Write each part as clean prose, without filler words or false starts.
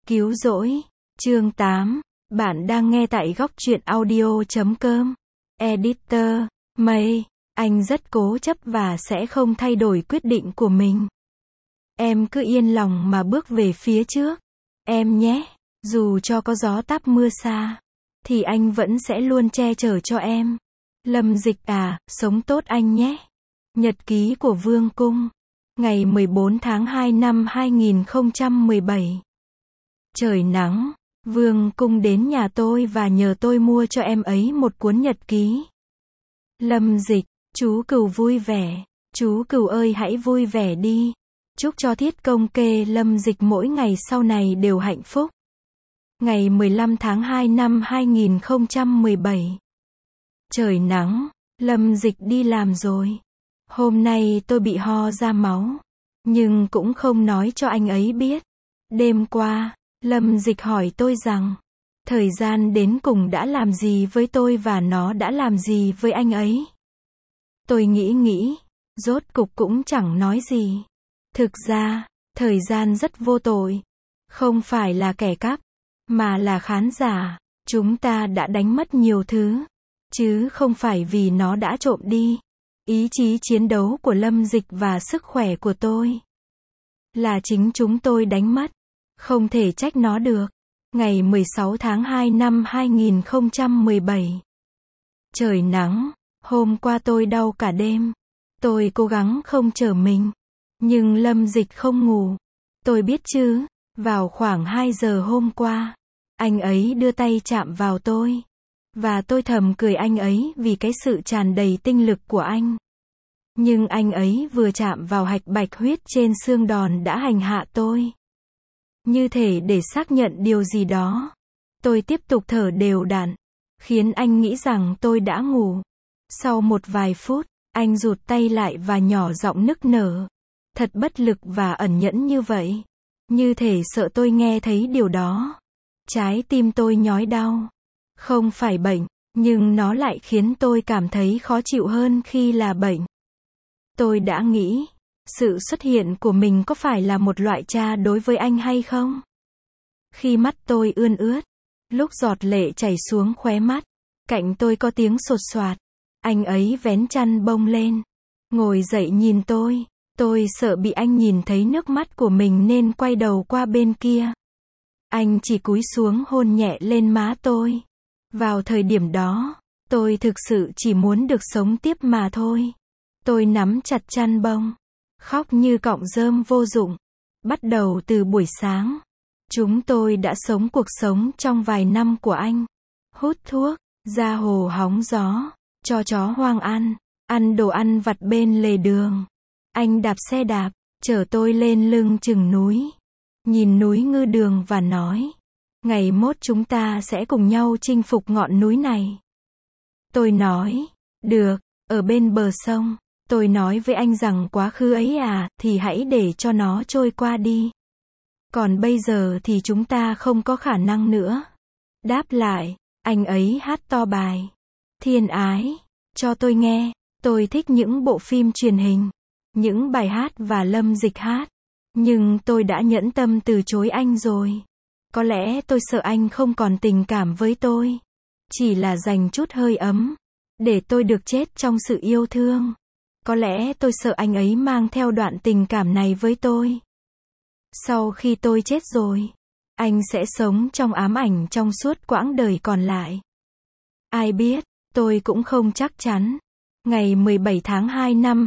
Cứu rỗi. Chương 8. Bạn đang nghe tại góc truyện audio.com. Editor, May. Anh rất cố chấp và sẽ không thay đổi quyết định của mình. Em cứ yên lòng mà bước về phía trước. Em nhé. Dù cho có gió táp mưa xa, thì anh vẫn sẽ luôn che chở cho em. Lâm Dịch à, sống tốt anh nhé. Nhật ký của Vương Cung. Ngày 14 tháng 2 năm 2017. Trời nắng. Vương Cung đến nhà tôi và nhờ tôi mua cho em ấy một cuốn nhật ký. Lâm Dịch, chú Cừu vui vẻ. Chú Cừu ơi hãy vui vẻ đi. Chúc cho Thiết Công Kê Lâm Dịch mỗi ngày sau này đều hạnh phúc. Ngày 15 tháng 2 năm 2017. Trời nắng. Lâm Dịch đi làm rồi. Hôm nay tôi bị ho ra máu, nhưng cũng không nói cho anh ấy biết. Đêm qua, Lâm Dịch hỏi tôi rằng, thời gian đến cùng đã làm gì với tôi và nó đã làm gì với anh ấy. Tôi nghĩ, rốt cục cũng chẳng nói gì. Thực ra, thời gian rất vô tội. Không phải là kẻ cắp, mà là khán giả. Chúng ta đã đánh mất nhiều thứ, chứ không phải vì nó đã trộm đi ý chí chiến đấu của Lâm Dịch và sức khỏe của tôi. Là chính chúng tôi đánh mất. Không thể trách nó được. Ngày 16 tháng 2 năm 2017. Trời nắng. Hôm qua tôi đau cả đêm. Tôi cố gắng không trở mình. Nhưng Lâm Dịch không ngủ. Tôi biết chứ. Vào khoảng 2 giờ hôm qua, anh ấy đưa tay chạm vào tôi. Và tôi thầm cười anh ấy vì cái sự tràn đầy tinh lực của anh. Nhưng anh ấy vừa chạm vào hạch bạch huyết trên xương đòn đã hành hạ tôi. Như thể để xác nhận điều gì đó. Tôi tiếp tục thở đều đặn, khiến anh nghĩ rằng tôi đã ngủ. Sau một vài phút, anh rụt tay lại và nhỏ giọng nức nở. Thật bất lực và ẩn nhẫn như vậy. Như thể sợ tôi nghe thấy điều đó. Trái tim tôi nhói đau. Không phải bệnh, nhưng nó lại khiến tôi cảm thấy khó chịu hơn khi là bệnh. Tôi đã nghĩ, sự xuất hiện của mình có phải là một loại tra đối với anh hay không? Khi mắt tôi ươn ướt, lúc giọt lệ chảy xuống khóe mắt, cạnh tôi có tiếng sột soạt. Anh ấy vén chăn bông lên, ngồi dậy nhìn tôi. Tôi sợ bị anh nhìn thấy nước mắt của mình nên quay đầu qua bên kia. Anh chỉ cúi xuống hôn nhẹ lên má tôi. Vào thời điểm đó, tôi thực sự chỉ muốn được sống tiếp mà thôi. Tôi nắm chặt chăn bông, khóc như cọng rơm vô dụng. Bắt đầu từ buổi sáng, chúng tôi đã sống cuộc sống trong vài năm của anh. Hút thuốc, ra hồ hóng gió, cho chó hoang ăn đồ ăn vặt bên lề đường. Anh đạp xe đạp, chở tôi lên lưng chừng núi. Nhìn núi Ngư Đường và nói, ngày mốt chúng ta sẽ cùng nhau chinh phục ngọn núi này. Tôi nói, được, ở bên bờ sông. Tôi nói với anh rằng quá khứ ấy thì hãy để cho nó trôi qua đi. Còn bây giờ thì chúng ta không có khả năng nữa. Đáp lại, anh ấy hát to bài Thiên Ái cho tôi nghe. Tôi thích những bộ phim truyền hình, những bài hát và Lâm Dịch hát. Nhưng tôi đã nhẫn tâm từ chối anh rồi. Có lẽ tôi sợ anh không còn tình cảm với tôi. Chỉ là dành chút hơi ấm, để tôi được chết trong sự yêu thương. Có lẽ tôi sợ anh ấy mang theo đoạn tình cảm này với tôi. Sau khi tôi chết rồi, anh sẽ sống trong ám ảnh trong suốt quãng đời còn lại. Ai biết, tôi cũng không chắc chắn. Ngày 17 tháng 2 năm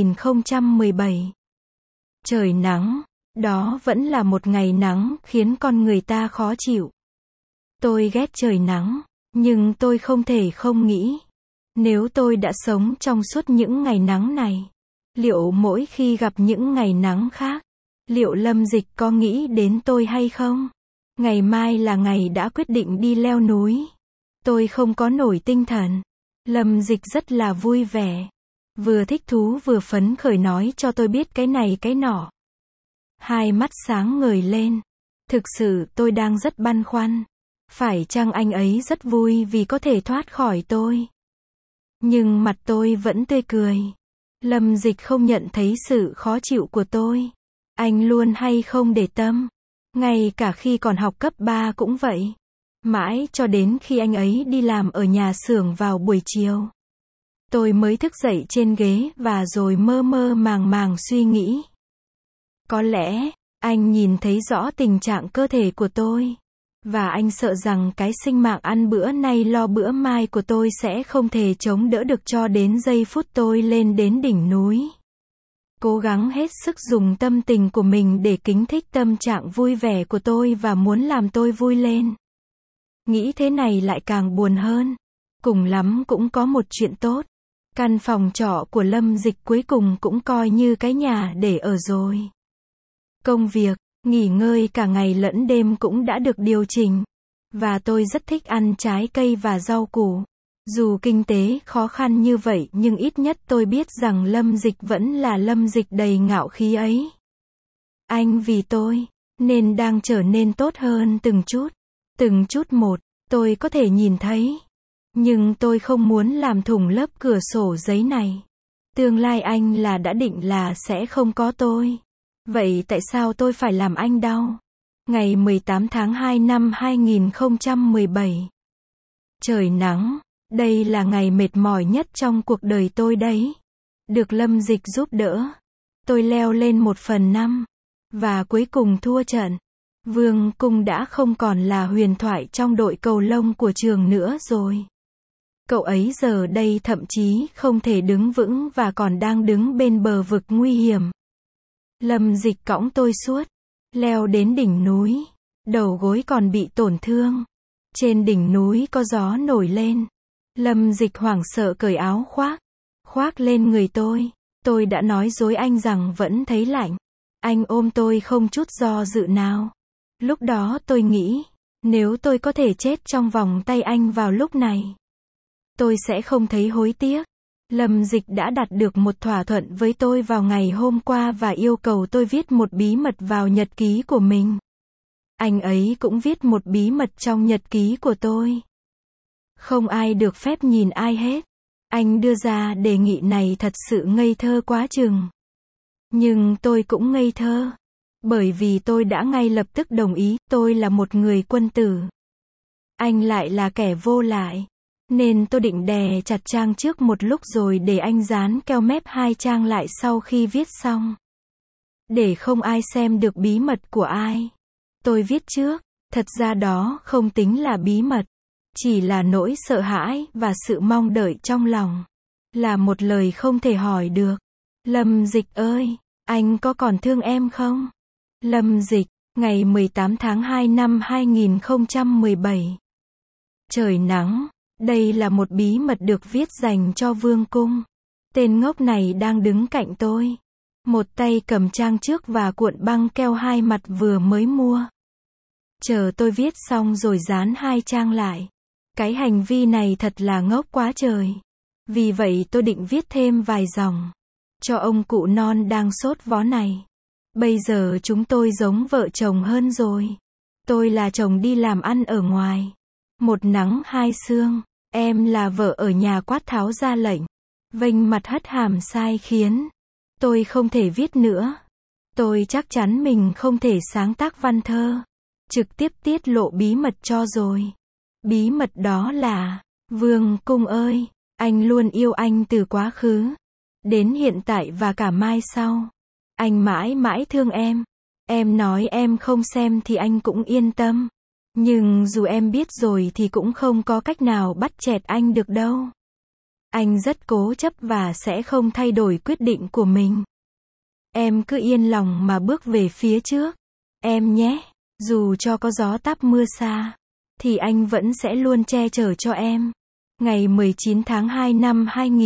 2017. Trời nắng. Đó vẫn là một ngày nắng khiến con người ta khó chịu. Tôi ghét trời nắng, nhưng tôi không thể không nghĩ. Nếu tôi đã sống trong suốt những ngày nắng này, liệu mỗi khi gặp những ngày nắng khác, liệu Lâm Dịch có nghĩ đến tôi hay không? Ngày mai là ngày đã quyết định đi leo núi. Tôi không có nổi tinh thần. Lâm Dịch rất là vui vẻ. Vừa thích thú vừa phấn khởi nói cho tôi biết cái này cái nọ. Hai mắt sáng ngời lên. Thực sự tôi đang rất băn khoăn. Phải chăng anh ấy rất vui vì có thể thoát khỏi tôi? Nhưng mặt tôi vẫn tươi cười. Lâm Dịch không nhận thấy sự khó chịu của tôi. Anh luôn hay không để tâm. Ngay cả khi còn học cấp 3 cũng vậy. Mãi cho đến khi anh ấy đi làm ở nhà xưởng vào buổi chiều, tôi mới thức dậy trên ghế và rồi mơ mơ màng màng suy nghĩ. Có lẽ, anh nhìn thấy rõ tình trạng cơ thể của tôi. Và anh sợ rằng cái sinh mạng ăn bữa nay lo bữa mai của tôi sẽ không thể chống đỡ được cho đến giây phút tôi lên đến đỉnh núi. Cố gắng hết sức dùng tâm tình của mình để kích thích tâm trạng vui vẻ của tôi và muốn làm tôi vui lên. Nghĩ thế này lại càng buồn hơn. Cùng lắm cũng có một chuyện tốt. Căn phòng trọ của Lâm Dịch cuối cùng cũng coi như cái nhà để ở rồi. Công việc, nghỉ ngơi cả ngày lẫn đêm cũng đã được điều chỉnh. Và tôi rất thích ăn trái cây và rau củ. Dù kinh tế khó khăn như vậy nhưng ít nhất tôi biết rằng Lâm Dịch vẫn là Lâm Dịch đầy ngạo khí ấy. Anh vì tôi, nên đang trở nên tốt hơn từng chút một, tôi có thể nhìn thấy. Nhưng tôi không muốn làm thủng lớp cửa sổ giấy này. Tương lai anh là đã định là sẽ không có tôi. Vậy tại sao tôi phải làm anh đau? Ngày 18 tháng 2 năm 2017. Trời nắng. Đây là ngày mệt mỏi nhất trong cuộc đời tôi đấy. Được Lâm Dịch giúp đỡ. Tôi leo lên 1/5. Và cuối cùng thua trận. Vương Cung đã không còn là huyền thoại trong đội cầu lông của trường nữa rồi. Cậu ấy giờ đây thậm chí không thể đứng vững và còn đang đứng bên bờ vực nguy hiểm. Lâm Dịch cõng tôi suốt. Leo đến đỉnh núi. Đầu gối còn bị tổn thương. Trên đỉnh núi có gió nổi lên. Lâm Dịch hoảng sợ cởi áo khoác lên người tôi. Tôi đã nói dối anh rằng vẫn thấy lạnh. Anh ôm tôi không chút do dự nào. Lúc đó tôi nghĩ, nếu tôi có thể chết trong vòng tay anh vào lúc này, tôi sẽ không thấy hối tiếc. Lâm Dịch đã đạt được một thỏa thuận với tôi vào ngày hôm qua và yêu cầu tôi viết một bí mật vào nhật ký của mình. Anh ấy cũng viết một bí mật trong nhật ký của tôi. Không ai được phép nhìn ai hết. Anh đưa ra đề nghị này thật sự ngây thơ quá chừng. Nhưng tôi cũng ngây thơ. Bởi vì tôi đã ngay lập tức đồng ý, tôi là một người quân tử. Anh lại là kẻ vô lại. Nên tôi định đè chặt trang trước một lúc rồi để anh dán keo mép 2 trang lại sau khi viết xong. Để không ai xem được bí mật của ai. Tôi viết trước, thật ra đó không tính là bí mật. Chỉ là nỗi sợ hãi và sự mong đợi trong lòng. Là một lời không thể hỏi được. Lâm Dịch ơi, anh có còn thương em không? Lâm Dịch, ngày 18 tháng 2 năm 2017. Trời nắng. Đây là một bí mật được viết dành cho Vương Cung. Tên ngốc này đang đứng cạnh tôi. Một tay cầm trang trước và cuộn băng keo 2 mặt vừa mới mua. Chờ tôi viết xong rồi dán 2 trang lại. Cái hành vi này thật là ngốc quá trời. Vì vậy tôi định viết thêm vài dòng. Cho ông cụ non đang sốt vó này. Bây giờ chúng tôi giống vợ chồng hơn rồi. Tôi là chồng đi làm ăn ở ngoài. Một nắng hai sương. Em là vợ ở nhà quát tháo ra lệnh. Vênh mặt hất hàm sai khiến. Tôi không thể viết nữa. Tôi chắc chắn mình không thể sáng tác văn thơ. Trực tiếp tiết lộ bí mật cho rồi. Bí mật đó là, Vương Cung ơi, anh luôn yêu anh từ quá khứ. Đến hiện tại và cả mai sau. Anh mãi mãi thương em. Em nói em không xem thì anh cũng yên tâm. Nhưng dù em biết rồi thì cũng không có cách nào bắt chẹt anh được đâu. Anh rất cố chấp và sẽ không thay đổi quyết định của mình. Em cứ yên lòng mà bước về phía trước. Em nhé, dù cho có gió táp mưa xa, thì anh vẫn sẽ luôn che chở cho em. Ngày 19 tháng 2 năm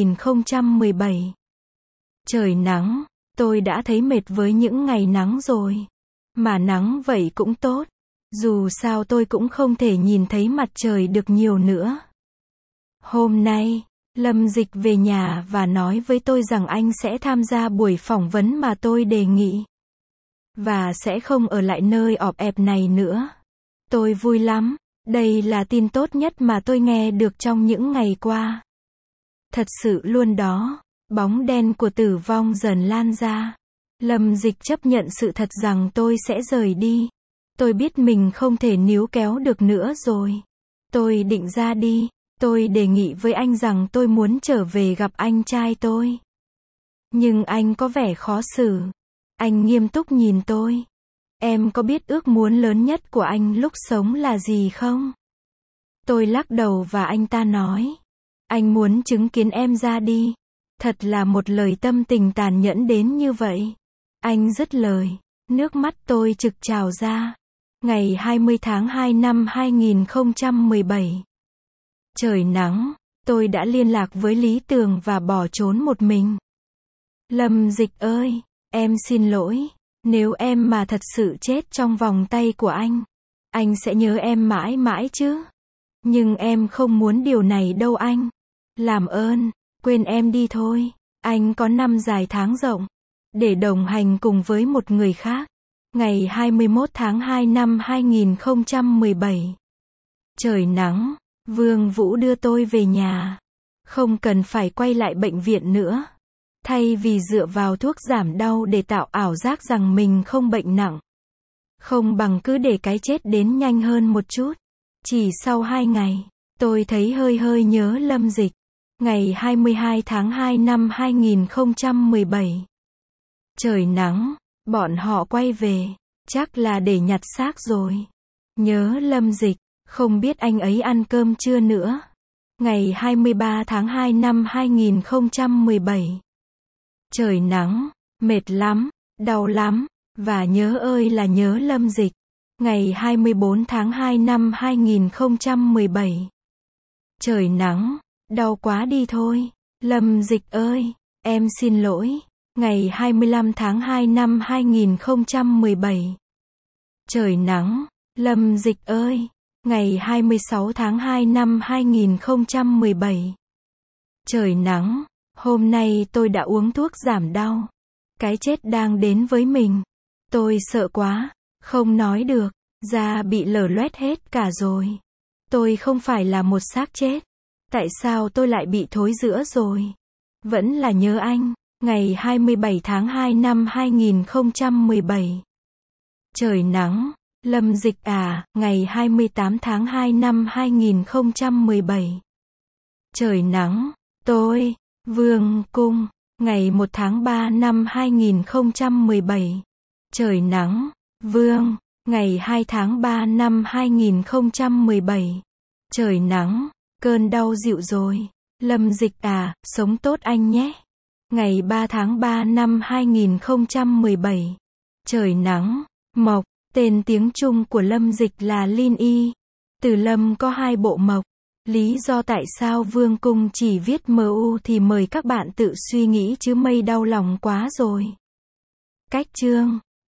2017. Trời nắng, tôi đã thấy mệt với những ngày nắng rồi. Mà nắng vậy cũng tốt. Dù sao tôi cũng không thể nhìn thấy mặt trời được nhiều nữa. Hôm nay, Lâm Dịch về nhà và nói với tôi rằng anh sẽ tham gia buổi phỏng vấn mà tôi đề nghị. Và sẽ không ở lại nơi ọp ẹp này nữa. Tôi vui lắm. Đây là tin tốt nhất mà tôi nghe được trong những ngày qua. Thật sự luôn đó. Bóng đen của tử vong dần lan ra. Lâm Dịch chấp nhận sự thật rằng tôi sẽ rời đi. Tôi biết mình không thể níu kéo được nữa rồi. Tôi định ra đi. Tôi đề nghị với anh rằng tôi muốn trở về gặp anh trai tôi. Nhưng anh có vẻ khó xử. Anh nghiêm túc nhìn tôi. Em có biết ước muốn lớn nhất của anh lúc sống là gì không? Tôi lắc đầu và anh ta nói. Anh muốn chứng kiến em ra đi. Thật là một lời tâm tình tàn nhẫn đến như vậy. Anh dứt lời. Nước mắt tôi trực trào ra. Ngày 20 tháng 2 năm 2017. Trời nắng, tôi đã liên lạc với Lý Tường và bỏ trốn một mình. Lâm Dịch ơi, em xin lỗi. Nếu em mà thật sự chết trong vòng tay của anh sẽ nhớ em mãi mãi chứ. Nhưng em không muốn điều này đâu anh. Làm ơn, quên em đi thôi. Anh có năm dài tháng rộng để đồng hành cùng với một người khác. Ngày 21 tháng 2 năm 2017. Trời nắng, Vương Vũ đưa tôi về nhà. Không cần phải quay lại bệnh viện nữa. Thay vì dựa vào thuốc giảm đau để tạo ảo giác rằng mình không bệnh nặng. Không bằng cứ để cái chết đến nhanh hơn một chút. Chỉ sau 2 ngày, tôi thấy hơi nhớ Lâm Dịch. Ngày 22 tháng 2 năm 2017. Trời nắng, bọn họ quay về. Chắc là để nhặt xác rồi. Nhớ Lâm Dịch, không biết anh ấy ăn cơm chưa nữa. Ngày 23 tháng 2 năm 2017. Trời nắng, mệt lắm, đau lắm, và nhớ ơi là nhớ Lâm Dịch. Ngày 24 tháng 2 năm 2017. Trời nắng, đau quá đi thôi. Lâm Dịch ơi, em xin lỗi. Ngày 25 tháng 2 năm 2017. Trời nắng, Lâm Dịch ơi. Ngày 26 tháng 2 năm 2017. Trời nắng, hôm nay tôi đã uống thuốc giảm đau. Cái chết đang đến với mình. Tôi sợ quá, không nói được, da bị lở loét hết cả rồi. Tôi không phải là một xác chết. Tại sao tôi lại bị thối rữa rồi? Vẫn là nhớ anh. Ngày 27 tháng 2 năm 2017. Trời nắng, Lâm Dịch à, ngày 28 tháng 2 năm 2017. Trời nắng, tôi, Vương Cung, ngày 1 tháng 3 năm 2017. Trời nắng, Vương, ngày 2 tháng 3 năm 2017. Trời nắng, cơn đau dịu rồi. Lâm Dịch à, sống tốt anh nhé. Ngày 3 tháng 3 năm 2017. Trời nắng, Mộc, tên tiếng Trung của Lâm Dịch là Linh Y. Từ Lâm có 2 bộ mộc. Lý do tại sao Vương Cung chỉ viết MU thì mời các bạn tự suy nghĩ chứ mây đau lòng quá rồi. Cách chương